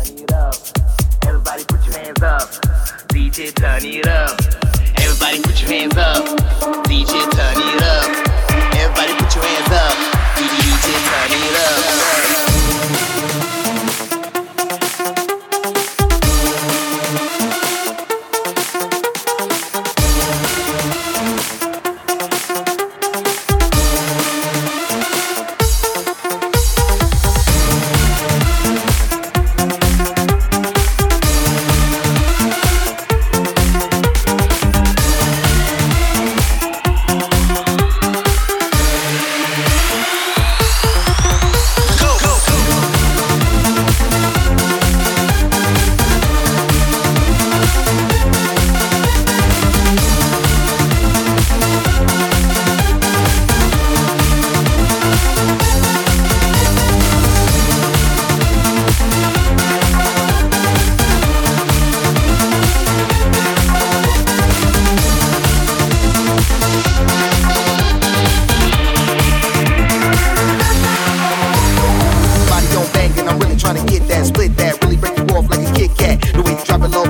it up. Everybody put your hands up. DJ turn it up. Everybody put your hands up. DJ turn it up. Everybody put your hands up. DJ turn it up.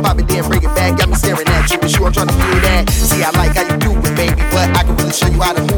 I'm trying to feel that. See, I like how you do it, baby, but I can really show you how to